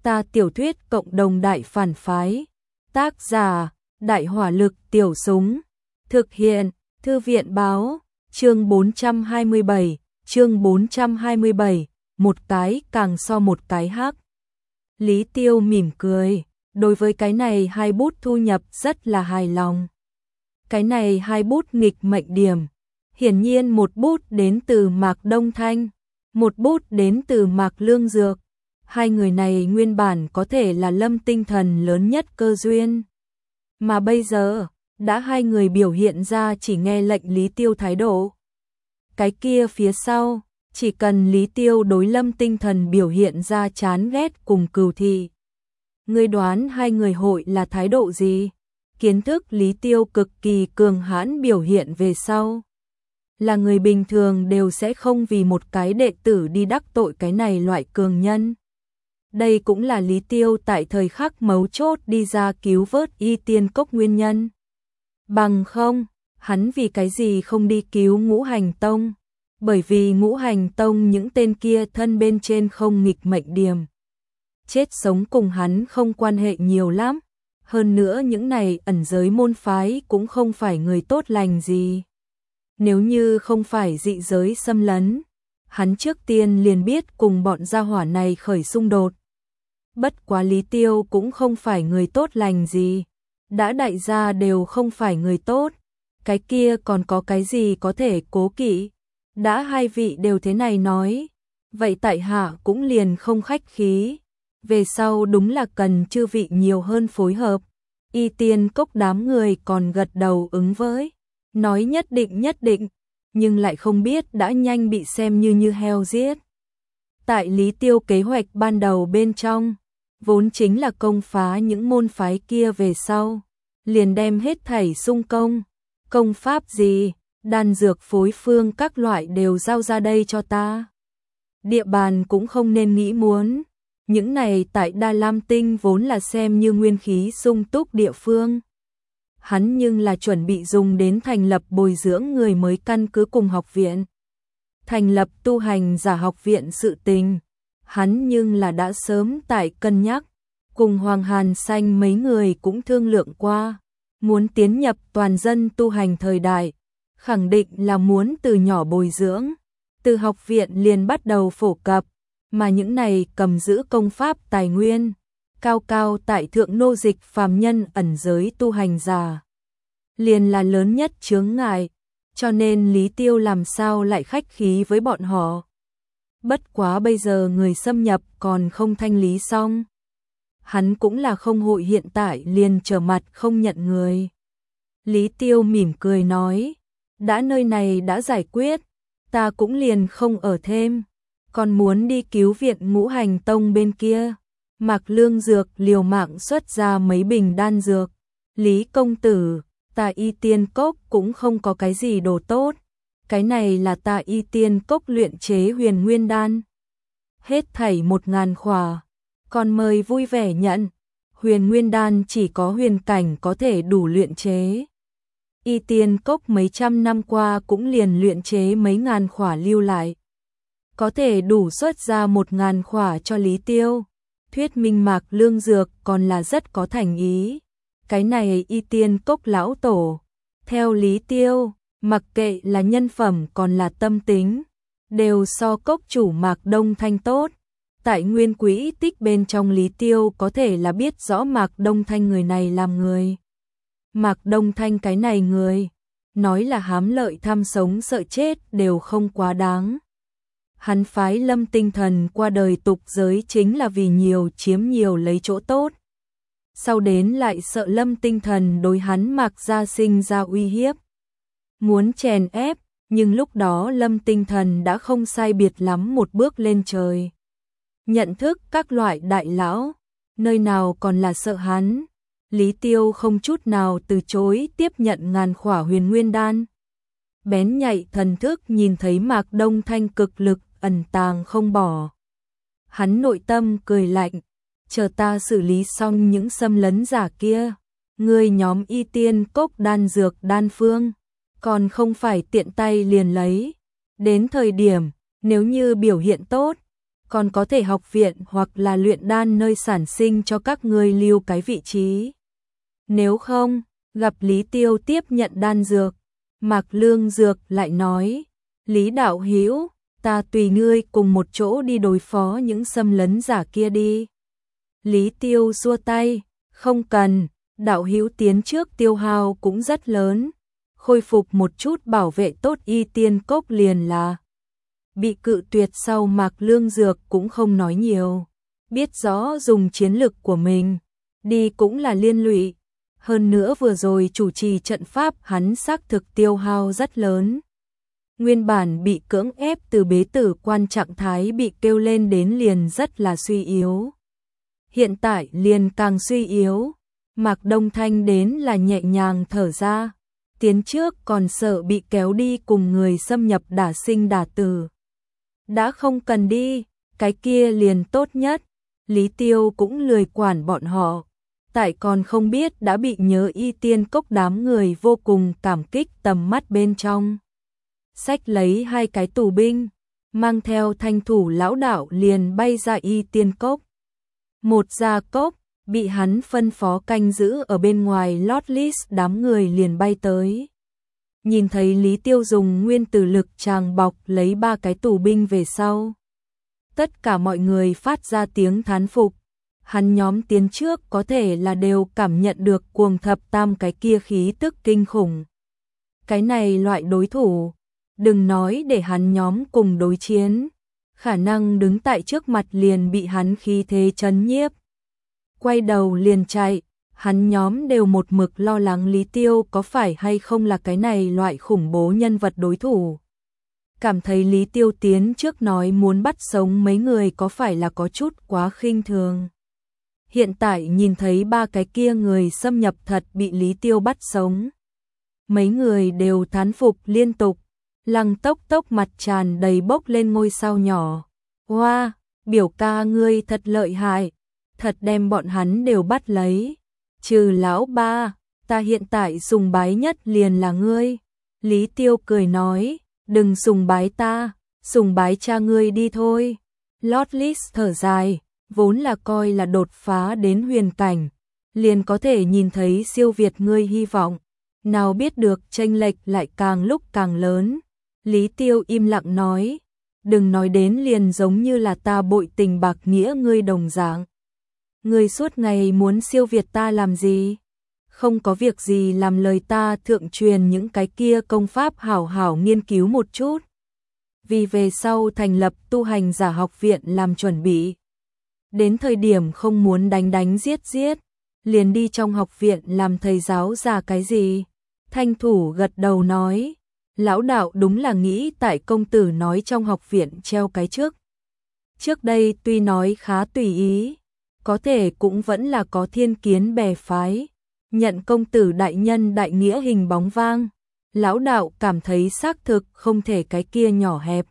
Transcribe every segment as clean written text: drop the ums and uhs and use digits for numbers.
Ta tiểu thuyết cộng đồng đại phản phái. Tác giả: Đại hỏa lực tiểu súng. Thực hiện: Thư viện báo. Chương 427, chương 427, một cái càng so một cái hắc. Lý Tiêu mỉm cười, đối với cái này 2 bút thu nhập rất là hài lòng. Cái này 2 bút nghịch mệnh điểm, hiển nhiên một bút đến từ Mạc Đông Thanh, một bút đến từ Mạc Lương Dược. Hai người này nguyên bản có thể là Lâm Tinh Thần lớn nhất cơ duyên. Mà bây giờ, đã hai người biểu hiện ra chỉ nghe lệnh Lý Tiêu thái độ. Cái kia phía sau, chỉ cần Lý Tiêu đối Lâm Tinh Thần biểu hiện ra chán ghét cùng cừu thị. Ngươi đoán hai người hội là thái độ gì? Kiến thức Lý Tiêu cực kỳ cường hãn biểu hiện về sau. Là người bình thường đều sẽ không vì một cái đệ tử đi đắc tội cái này loại cường nhân. Đây cũng là Lý Tiêu tại thời khắc mấu chốt đi ra cứu vớt Y Tiên Cốc nguyên nhân. Bằng không, hắn vì cái gì không đi cứu Ngũ Hành Tông? Bởi vì Ngũ Hành Tông những tên kia thân bên trên không nghịch mệnh điểm. Chết sống cùng hắn không quan hệ nhiều lắm. Hơn nữa những này ẩn giới môn phái cũng không phải người tốt lành gì. Nếu như không phải dị giới xâm lấn, hắn trước tiên liền biết cùng bọn gia hỏa này khởi xung đột. Bất quá Lý Tiêu cũng không phải người tốt lành gì. Đã đại gia đều không phải người tốt, cái kia còn có cái gì có thể cố kỵ. Đã hai vị đều thế này nói, vậy tại hạ cũng liền không khách khí. Về sau đúng là cần chư vị nhiều hơn phối hợp. Y Tiên Cốc đám người còn gật đầu ứng với, nói nhất định, nhưng lại không biết đã nhanh bị xem như heo giết. Tại Lý Tiêu kế hoạch ban đầu bên trong, vốn chính là công phá những môn phái kia về sau, liền đem hết thảy xung công pháp gì, đan dược phối phương các loại đều giao ra đây cho ta. Địa bàn cũng không nên nghĩ muốn, những này tại Đa Lam Tinh vốn là xem như nguyên khí sung túc địa phương. Hắn nhưng là chuẩn bị dùng đến thành lập bồi dưỡng người mới căn cứ cùng học viện. Thành lập tu hành giả học viện sự tình, hắn nhưng là đã sớm tại cân nhắc, cùng Hoàng Hàn Xanh mấy người cũng thương lượng qua, muốn tiến nhập toàn dân tu hành thời đại, khẳng định là muốn từ nhỏ bồi dưỡng, từ học viện liền bắt đầu phổ cập, mà những này cầm giữ công pháp tài nguyên, cao tại thượng nô dịch phàm nhân ẩn giới tu hành giả, liền là lớn nhất chướng ngại, cho nên Lý Tiêu làm sao lại khách khí với bọn họ. Bất quá bây giờ người xâm nhập còn không thanh lý xong. Hắn cũng là không hội hiện tại liền trở mặt không nhận người. Lý Tiêu mỉm cười nói, đã nơi này đã giải quyết, ta cũng liền không ở thêm, còn muốn đi cứu viện Ngũ Hành Tông bên kia. Mạc Lương Dược liều mạng xuất ra mấy bình đan dược. Lý công tử, ta Y Tiên Cốc cũng không có cái gì đồ tốt. Cái này là ta Y Tiên Cốc luyện chế huyền nguyên đan. Hết thảy 1000 khỏa. Còn mời vui vẻ nhận. Huyền nguyên đan chỉ có huyền cảnh có thể đủ luyện chế. Y Tiên Cốc mấy trăm năm qua cũng liền luyện chế mấy ngàn khỏa lưu lại. Có thể đủ xuất ra 1000 khỏa cho Lý Tiêu. Thuyết minh Mạc Lương Dược còn là rất có thành ý. Cái này Y Tiên Cốc lão tổ. Theo Lý Tiêu, mặc kệ là nhân phẩm còn là tâm tính, đều so cốc chủ Mạc Đông Thanh tốt. Tại nguyên quỹ tích bên trong Lý Tiêu có thể là biết rõ Mạc Đông Thanh người này làm người. Mạc Đông Thanh cái này người, nói là hám lợi tham sống sợ chết đều không quá đáng. Hắn phái Lâm Tinh Thần qua đời tục giới chính là vì nhiều chiếm nhiều lấy chỗ tốt. Sau đến lại sợ Lâm Tinh Thần đối hắn Mạc gia sinh ra uy hiếp. Muốn chèn ép, nhưng lúc đó Lâm Tinh Thần đã không sai biệt lắm một bước lên trời. Nhận thức các loại đại lão, nơi nào còn là sợ hắn. Lý Tiêu không chút nào từ chối tiếp nhận 1000 khỏa huyền nguyên đan. Bén nhạy thần thức nhìn thấy Mạc Đông Thanh cực lực ẩn tàng không bỏ. Hắn nội tâm cười lạnh, chờ ta xử lý xong những xâm lấn giả kia, ngươi nhóm Y Tiên Cốc đan dược đan phương, còn không phải tiện tay liền lấy. Đến thời điểm, nếu như biểu hiện tốt, còn có thể học viện hoặc là luyện đan nơi sản sinh cho các ngươi lưu cái vị trí. Nếu không, gặp Lý Tiêu tiếp nhận đan dược, Mạc Lương Dược lại nói, Lý đạo hữu, ta tùy ngươi cùng một chỗ đi đối phó những xâm lấn giả kia đi. Lý Tiêu xua tay, không cần, đạo hữu tiến trước tiêu hao cũng rất lớn, khôi phục một chút bảo vệ tốt Y Tiên Cốc liền là. Bị cự tuyệt sau Mạc Lương Dược cũng không nói nhiều, biết rõ dùng chiến lực của mình, đi cũng là liên lụy. Hơn nữa vừa rồi chủ trì trận pháp hắn xác thực tiêu hao rất lớn. Nguyên bản bị cưỡng ép từ bế tử quan trạng thái bị kêu lên đến liền rất là suy yếu. Hiện tại liền càng suy yếu, Mạc Đông Thanh đến là nhẹ nhàng thở ra, tiến trước còn sợ bị kéo đi cùng người xâm nhập đả sinh đả tử. Đã không cần đi, cái kia liền tốt nhất, Lý Tiêu cũng lười quản bọn họ. Tại còn không biết đã bị nhớ Y Tiên Cốc đám người vô cùng cảm kích tầm mắt bên trong. Xách lấy 2 cái tù binh, mang theo thanh thủ lão đạo liền bay ra Y Tiên Cốc. Một ra cốc, bị hắn phân phó canh giữ ở bên ngoài lót list đám người liền bay tới. Nhìn thấy Lý Tiêu dùng nguyên tử lực tràng bọc lấy 3 cái tù binh về sau. Tất cả mọi người phát ra tiếng thán phục. Hắn nhóm tiến trước có thể là đều cảm nhận được cuồng thập tam cái kia khí tức kinh khủng. Cái này loại đối thủ, đừng nói để hắn nhóm cùng đối chiến, khả năng đứng tại trước mặt liền bị hắn khí thế chấn nhiếp. Quay đầu liền chạy, hắn nhóm đều một mực lo lắng Lý Tiêu có phải hay không là cái này loại khủng bố nhân vật đối thủ. Cảm thấy Lý Tiêu tiến trước nói muốn bắt sống mấy người có phải là có chút quá khinh thường. Hiện tại nhìn thấy 3 cái kia người xâm nhập thật bị Lý Tiêu bắt sống. Mấy người đều thán phục liên tục, Lăng Tốc Tốc mặt tràn đầy bốc lên ngôi sao nhỏ. Wow, biểu ca ngươi thật lợi hại, thật đem bọn hắn đều bắt lấy. Trừ lão ba, ta hiện tại sùng bái nhất liền là ngươi. Lý Tiêu cười nói, đừng sùng bái ta, sùng bái cha ngươi đi thôi. Lord Lys thở dài, vốn là coi là đột phá đến huyền cảnh, liền có thể nhìn thấy siêu việt ngươi hy vọng. Nào biết được chênh lệch lại càng lúc càng lớn. Lý Tiêu im lặng nói, đừng nói đến liền giống như là ta bội tình bạc nghĩa ngươi đồng dạng. Ngươi suốt ngày muốn siêu việt ta làm gì? Không có việc gì làm lời ta thượng truyền những cái kia công pháp hảo hảo nghiên cứu một chút. Vì về sau thành lập tu hành giả học viện làm chuẩn bị. Đến thời điểm không muốn đánh giết, liền đi trong học viện làm thầy giáo già cái gì? Thanh thủ gật đầu nói, lão đạo đúng là nghĩ tại công tử nói trong học viện treo cái trước. Trước đây tuy nói khá tùy ý, có thể cũng vẫn là có thiên kiến bè phái, nhận công tử đại nhân đại nghĩa hình bóng vang. Lão đạo cảm thấy xác thực không thể cái kia nhỏ hẹp.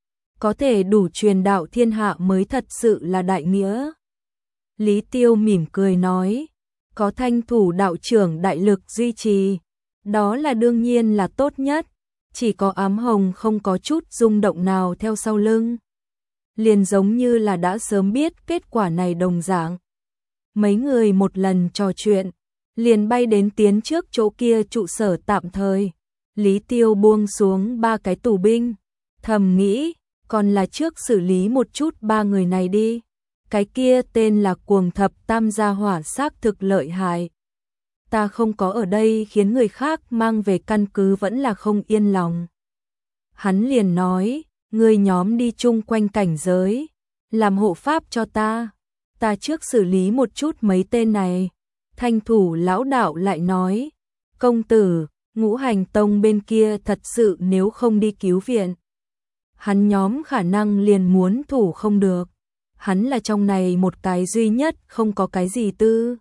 Có thể đủ truyền đạo thiên hạ mới thật sự là đại nghĩa. Lý Tiêu mỉm cười nói, có thanh thủ đạo trưởng đại lực duy trì, đó là đương nhiên là tốt nhất, chỉ có ám hồng không có chút rung động nào theo sau lưng. Liền giống như là đã sớm biết kết quả này đồng dạng. Mấy người một lần trò chuyện, liền bay đến tiến trước chỗ kia trụ sở tạm thời. Lý Tiêu buông xuống 3 cái tù binh, thầm nghĩ, còn là trước xử lý một chút 3 người này đi. Cái kia tên là cuồng thập tam gia hỏa xác thực lợi hại. Ta không có ở đây khiến người khác mang về căn cứ vẫn là không yên lòng. Hắn liền nói, ngươi nhóm đi chung quanh cảnh giới, làm hộ pháp cho ta. Ta trước xử lý một chút mấy tên này. Thanh thủ lão đạo lại nói, công tử, Ngũ Hành Tông bên kia thật sự nếu không đi cứu viện, hắn nhóm khả năng liền muốn thủ không được. Hắn là trong này một cái duy nhất không có cái gì tư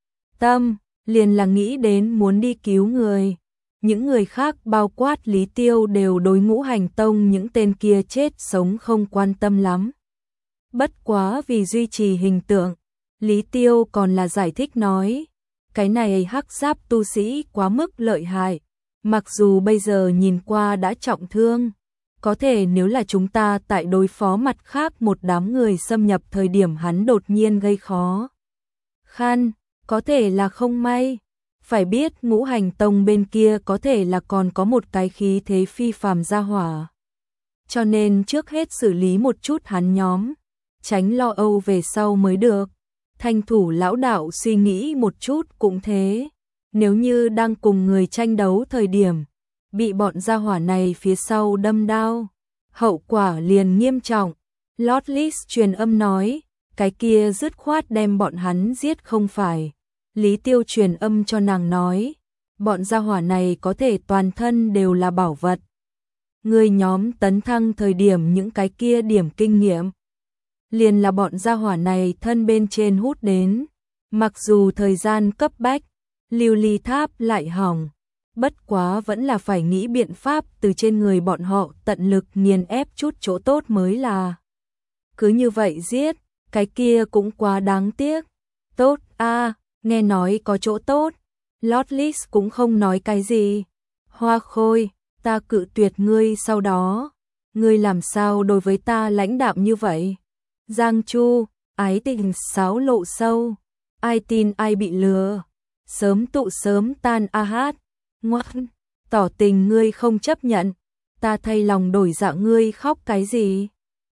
tâm, liền là nghĩ đến muốn đi cứu người. Những người khác bao quát Lý Tiêu đều đối Ngũ Hành Tông những tên kia chết sống không quan tâm lắm. Bất quá vì duy trì hình tượng, Lý Tiêu còn là giải thích nói, cái này hắc giáp tu sĩ quá mức lợi hại, mặc dù bây giờ nhìn qua đã trọng thương, Có thể nếu là chúng ta tại đối phó mặt khác một đám người xâm nhập thời điểm hắn đột nhiên gây khó khăn, có thể là không may. Phải biết Ngũ Hành Tông bên kia có thể là còn có một cái khí thế phi phàm gia hỏa. Cho nên trước hết xử lý một chút hắn nhóm, tránh lo âu về sau mới được. Thanh thủ lão đạo suy nghĩ một chút cũng thế. Nếu như đang cùng người tranh đấu thời điểm, bị bọn gia hỏa này phía sau đâm đao, hậu quả liền nghiêm trọng. Lord Lis truyền âm nói, cái kia dứt khoát đem bọn hắn giết không phải. Lý Tiêu truyền âm cho nàng nói, bọn gia hỏa này có thể toàn thân đều là bảo vật. Người nhóm tấn thăng thời điểm những cái kia điểm kinh nghiệm, liền là bọn gia hỏa này thân bên trên hút đến. Mặc dù thời gian cấp bách, lưu ly tháp lại hỏng, bất quá vẫn là phải nghĩ biện pháp từ trên người bọn họ tận lực nghiền ép chút chỗ tốt mới là. Cứ như vậy giết, cái kia cũng quá đáng tiếc. Tốt a, nghe nói có chỗ tốt. Lord Lis cũng không nói cái gì. Hoa Khôi, ta cự tuyệt ngươi sau đó. Ngươi làm sao đối với ta lãnh đạm như vậy? Giang Chu, ái tình sáo lộ sâu. Ai tin ai bị lừa. Sớm tụ sớm tan a hát. Ngoan, tỏ tình ngươi không chấp nhận. Ta thay lòng đổi dạ ngươi khóc cái gì?